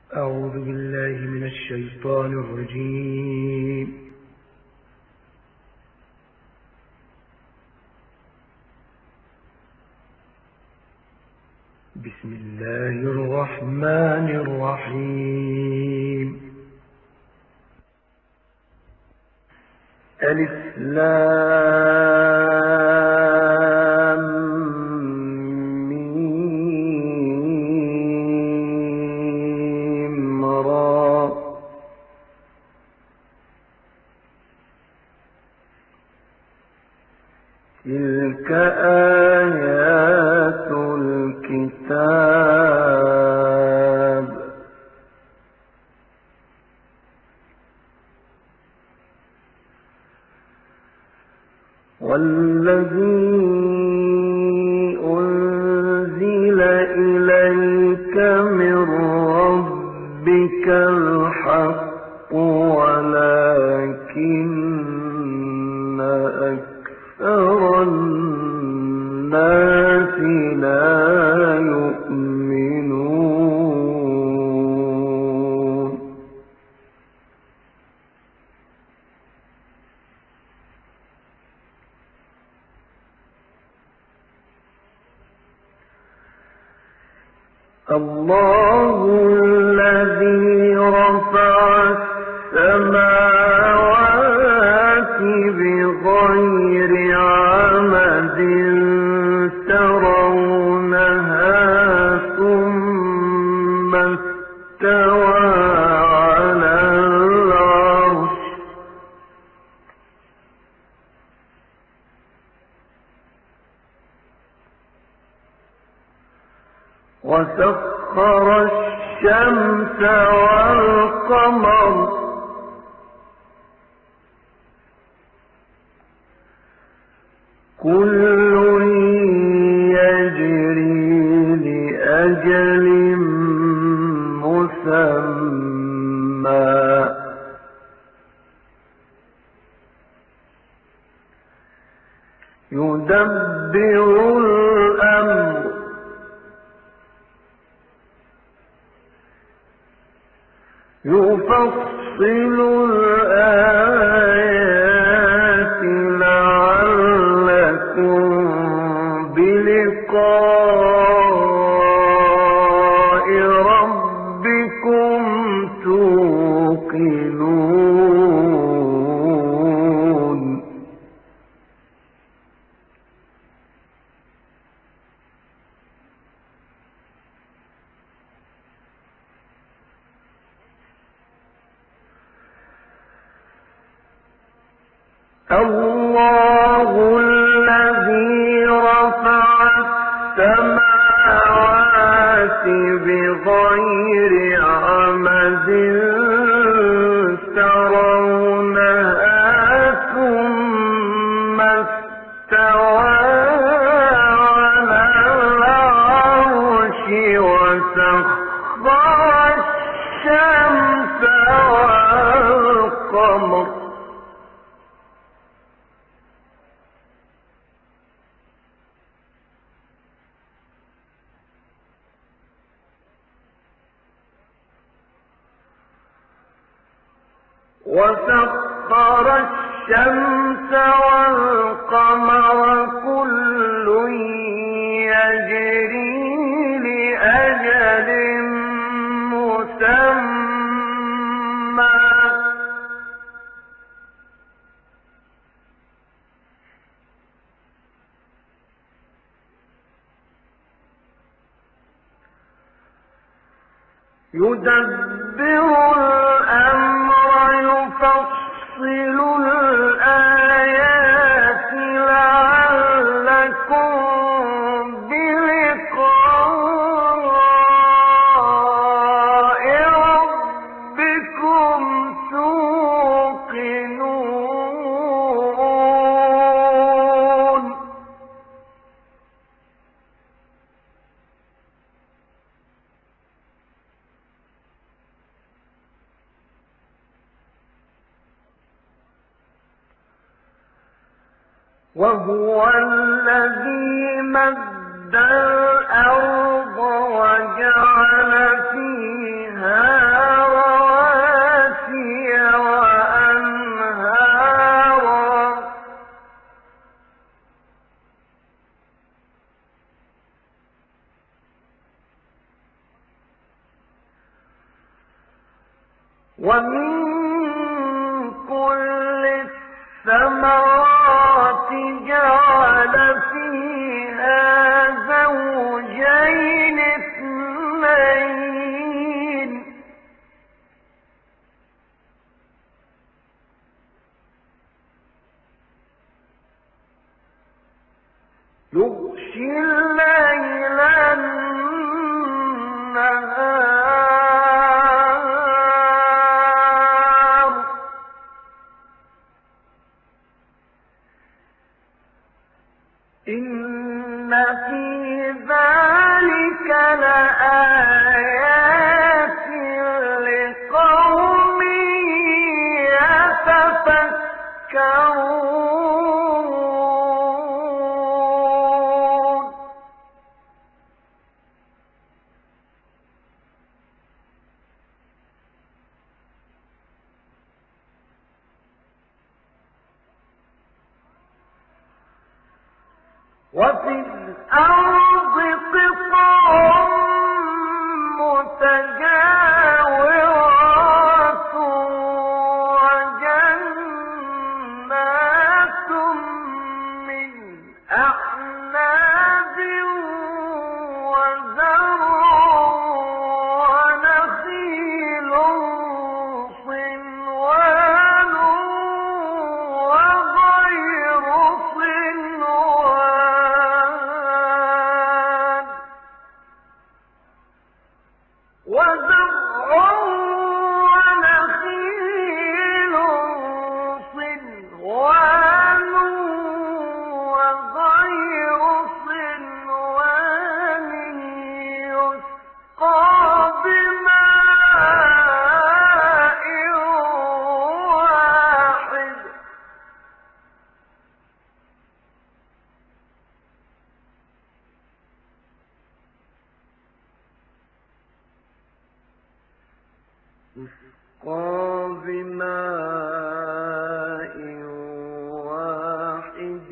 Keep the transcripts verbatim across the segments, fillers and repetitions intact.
أعوذ بالله من الشيطان الرجيم. بسم الله الرحمن الرحيم. ألف لام ميم را. تلك آيات الكتاب. والذي أنزل إليك من ربك الحق ولكن أكثر الناس لا يؤمنون. الله الذي رفع السماوات بغير عمد ترونها ثم استوى على العرش وسخر الشمس والقمر كل يجري لأجل مسمى يدبر الأمر يفصل الآيات لعلكم بلقاء ربكم توقنون. الله الذي رفع السماوات بغير عمد ترونها ثم استوى على العرش وسخر الشمس والقمر وسخر الشمس والقمر كل يجري لأجل مسمى يدبر الأمر يفصل الآيات لعلكم بلقاء ربكم توقنون. وهو الذي مد الأرض وجعل فيها ومن كل الثمرات جعل فيها زوجين اثنين يغشي الليل النهار إن في ذلك لآيات لقوم يتفكرون وفي الأرض قطع متجاورات وجنات من أعناب وزرع ونخيل صنوان وغير صنوان وزرع ونخيل صنوان وغير صنوان يسقى بماء واحد يسقى بماء واحد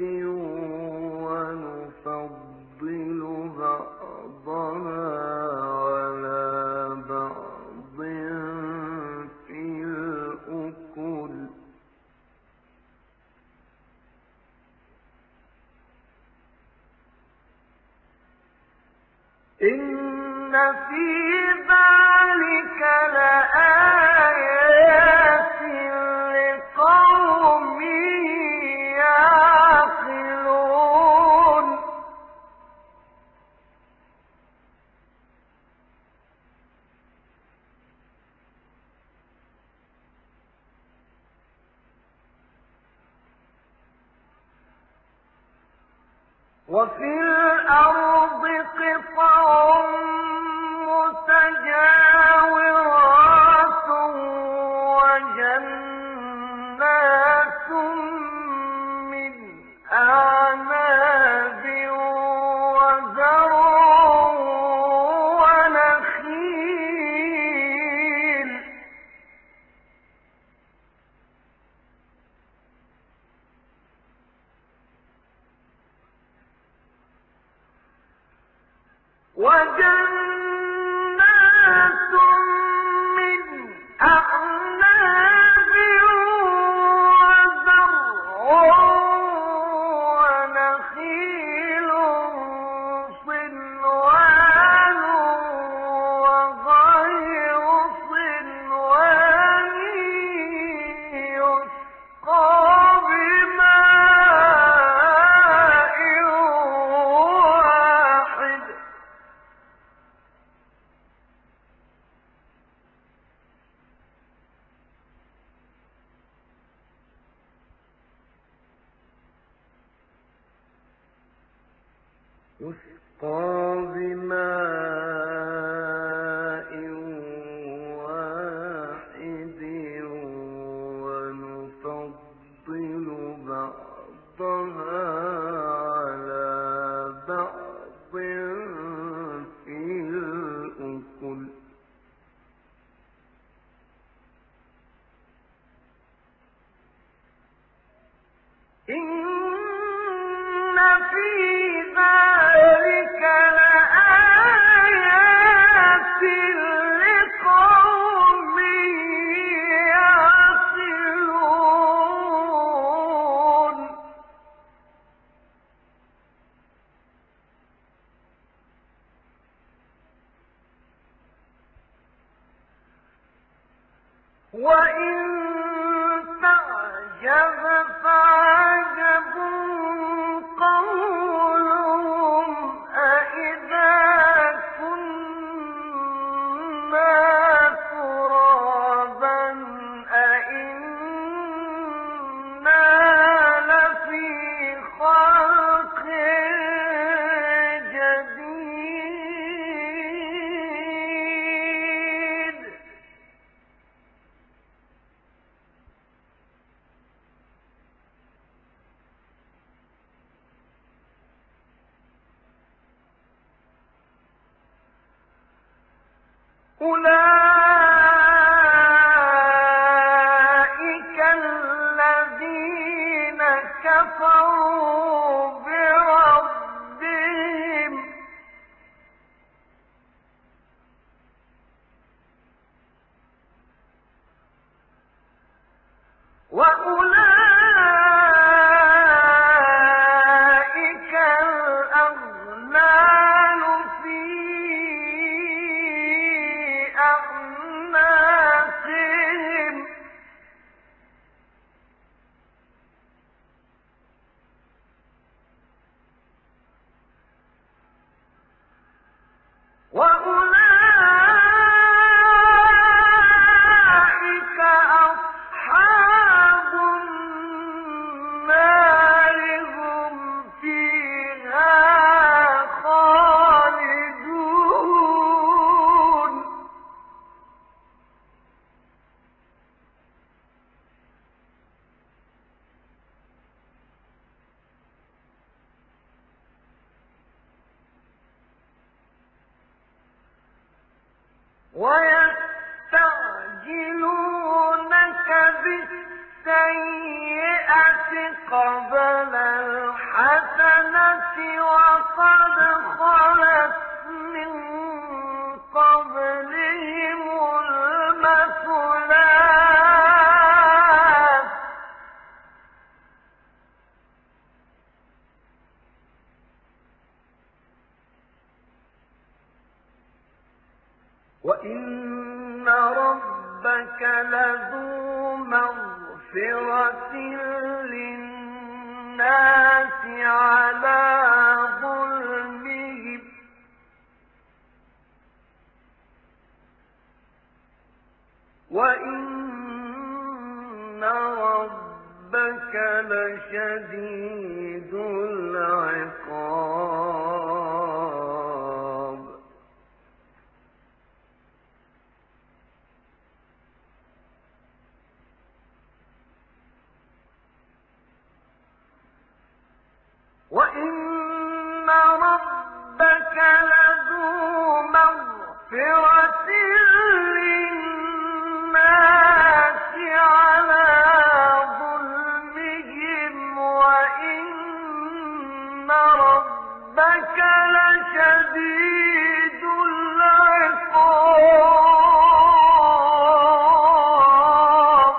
ونفضل بعضها على بعض في الأكل إن في ذلك لآيات لقوم يعقلون وفي الأرض قطع متجاورات وجنات من أعناب وزرع ونخيل وجنات من أعناب وزرع ونخيل صنوان وغير صنوان يسقى بماء واحد يسقى بماء واحد ونفضل بعضها على بعض في الأكل إن في ذلك لآيات وإن تعجب فعجب قولهم أإذا كنا ترابا أإنا لفي خلق جديد. أولئك الذين كفروا بربهم وأولئك الأغلال في أعناقهم وأولئك أصحاب النار هم فيها خالدون. ويستعجلونك بالسيئة قبل الحسنة وقد خلت من قبلهم المثلات وإن ربك لذو مغفرة للناس على ظلمهم وإن ربك لشديد العقاب. وإن ربك لذو مغفرة للناس على ظلمهم وإن ربك لشديد العقاب.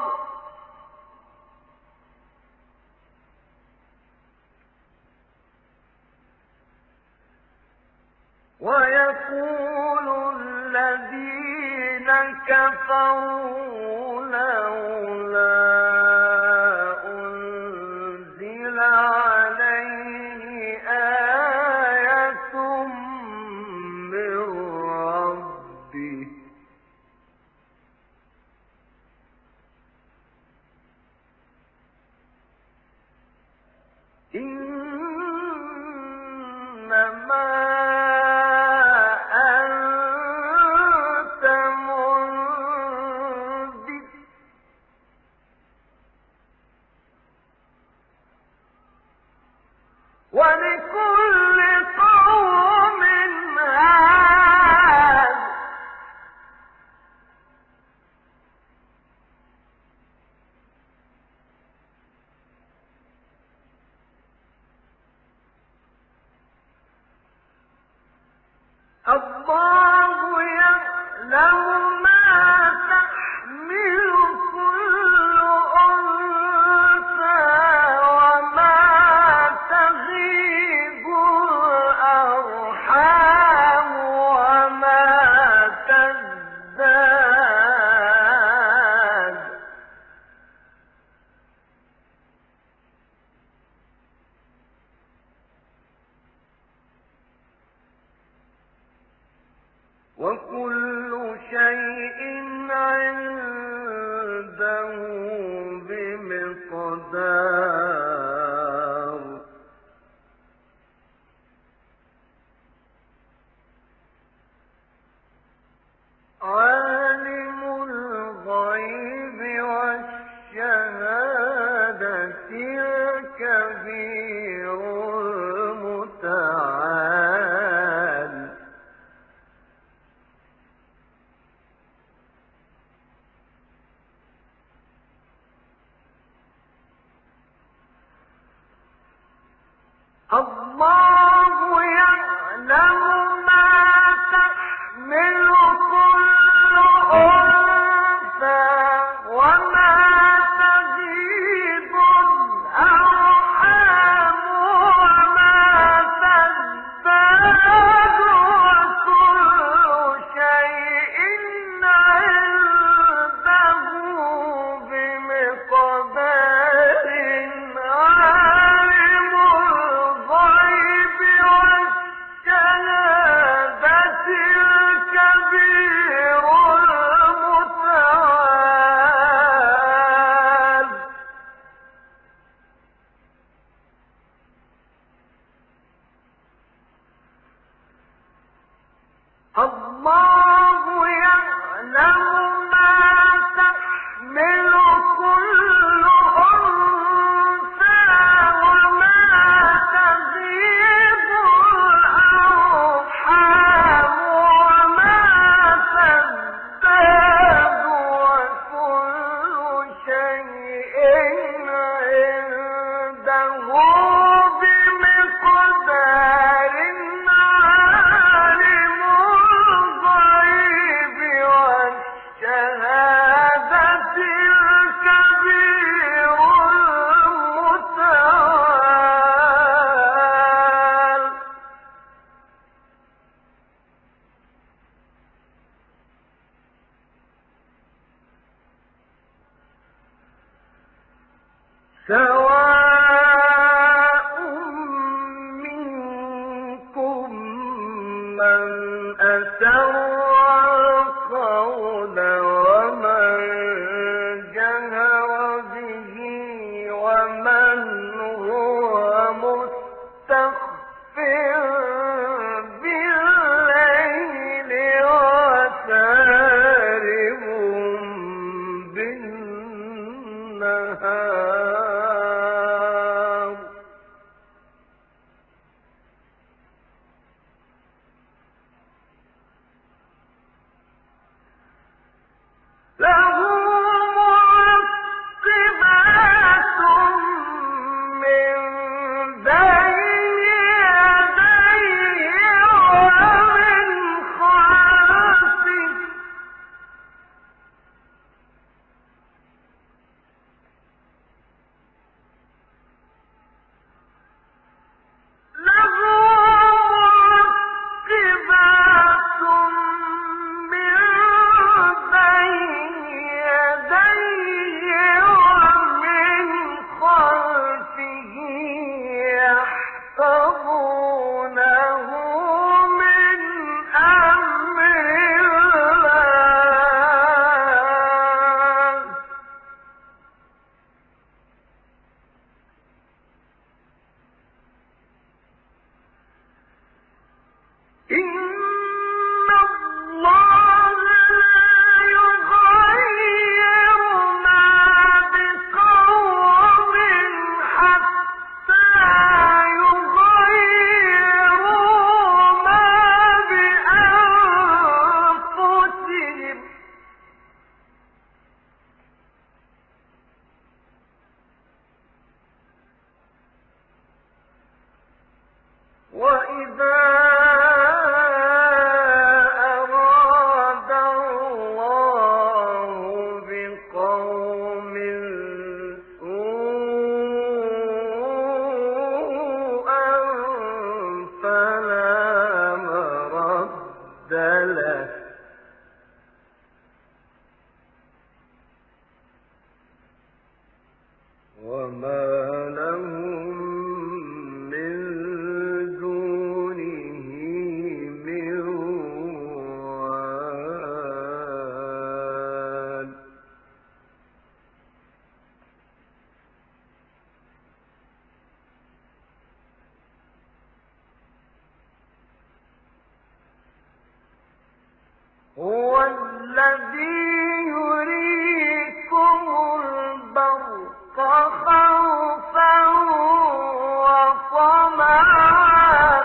ويقول الذين كفروا لولا أنزل عليه آية من ربه إنما ولكل قوم هاد الله يعلم ما تحمل كل أنثى وما تغيب الأرحام وما تزداد الله يعلم ما تحمل كل أنثى وما تغيض الأرحام وما تزداد وكل شيء عنده بمقدار عالم الغيب والشهادة الكبير المتعال الله يعلم ما تحمل كل أنثى وما تغيض الأرحام وما تزداد وكل شيء عنده بمقدار عالم الغيب والشهادة الكبير المتعال سواء منكم من أسر القول ومن جهر به ومن هو مستخف بالليل وسارب بالنهار له معقبات من بين يديه ومن خلفه له معقبات من بين يديه ومن خلفه يحفظونه من أمر الله إن الله لا يغير ما بقوم حتى يغيروا ما بأنفسهم وإذا أراد الله بقوم سوءا فلا مرد له وما لهم من دونه من وال هو الذي يريكم البرق خوفا وطمعا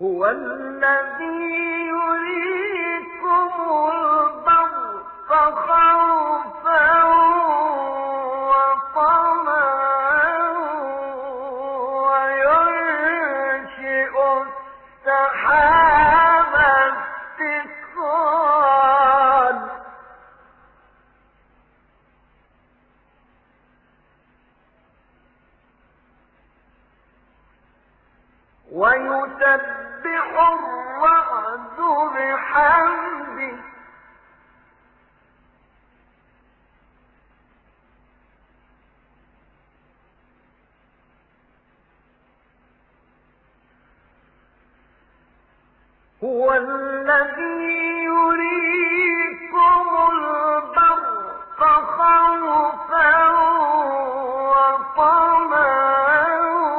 هو الذي يريكم البرق خوفا وطمعا وينشئ السحاب الثقال ويسبح الرعد بحمده هو الذي يريكم البرق خوفا وطمعا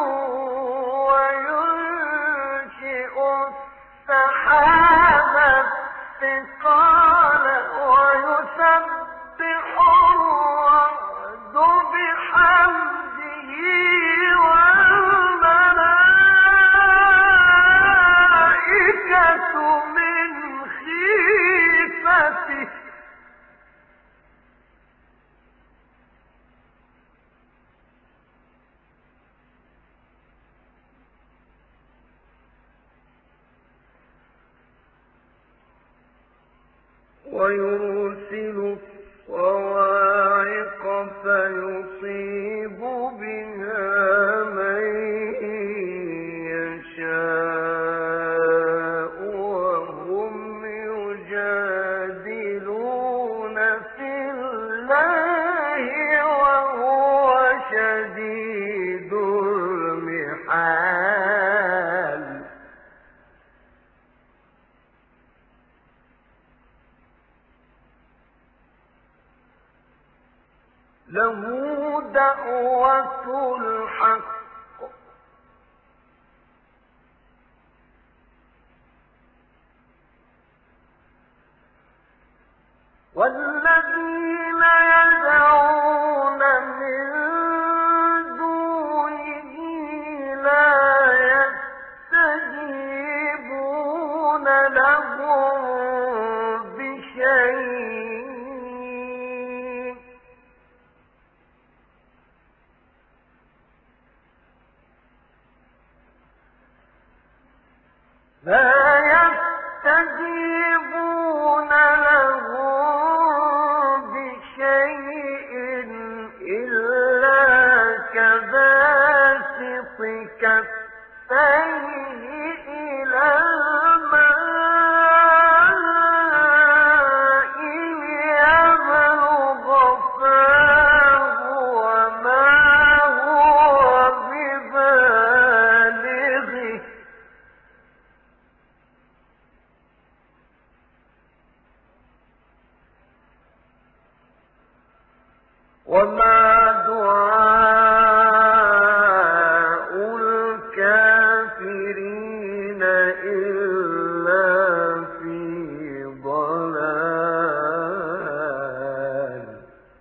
وينشئ السحاب الثقال ويسبح الرعد بحمده والملائكة من خيفته ويرسل الصواعق فيصيب بها من يشاء وهم يجادلون في الله وهو شديد المحال له دعوة الحق والذين يدعون من دونه لا يستجيبون لهم بشيء لا يستجيبون له بشيء إلا كباسط كفيه إلى الماء ليبلغ فاه وما هو ببالغه وما دعاء الكافرين إلا في ضلال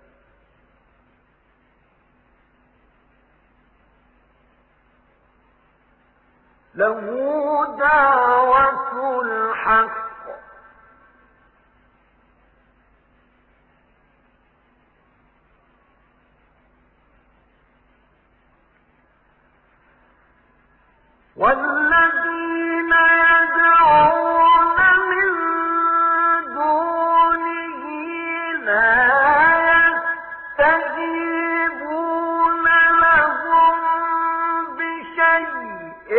له دعوة الحق والذين يدعون من دونه لا يستجيبون لهم بشيء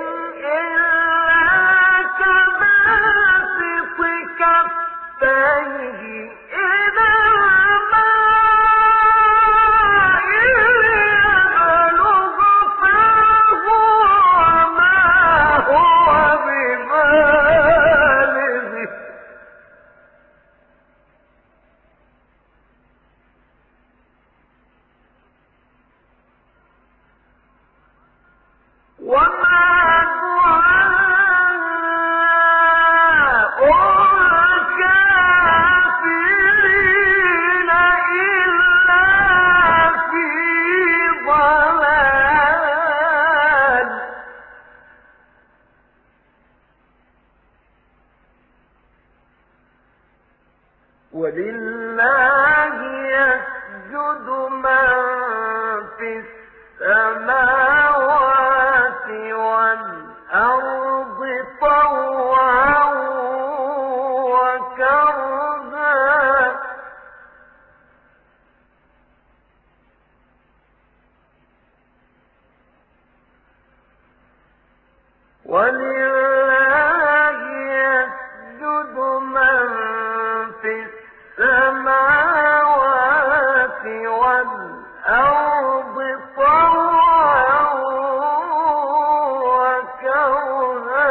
إلا كباسط كفيه إلى الماء ليبلغ فاه وما السماوات والأرض طوعا وكرها ولله يسجد من في السماوات والأرض طوعا وكرها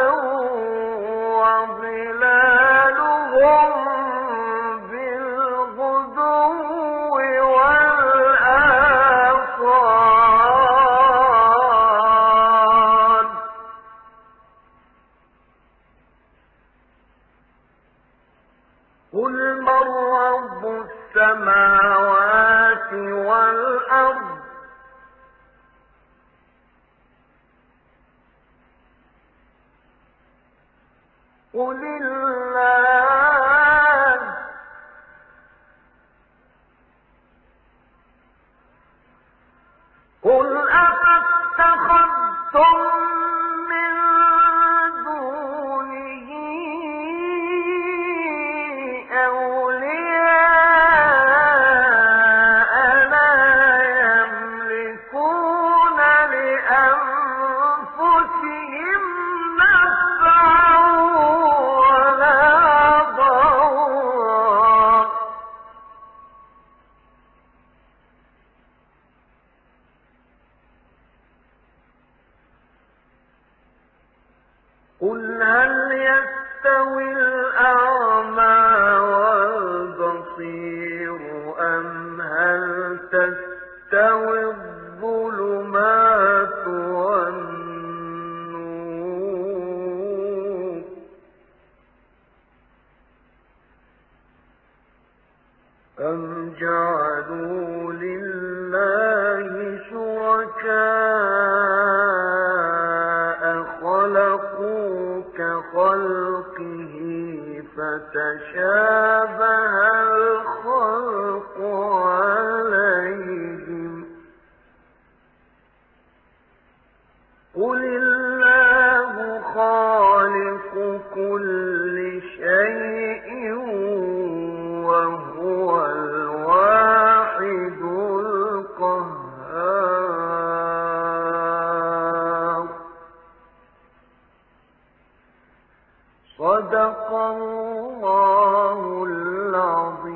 وظلالهم بالغدو والآصال قل من رب السماوات والأرض قل الله قل أفاتخذتم من دونه أولياء لا يملكون لأنفسهم نفعا ولا ضرا قل هل يستوي الأعمى والبصير أم هل تستوي الظلمات والنور أم جعلوا لله شركاء خلقوا كخلقه فتشابه الخلق عليهم قل الله خالق كل شيء وهو الواحد القهار صدق الله العظيم.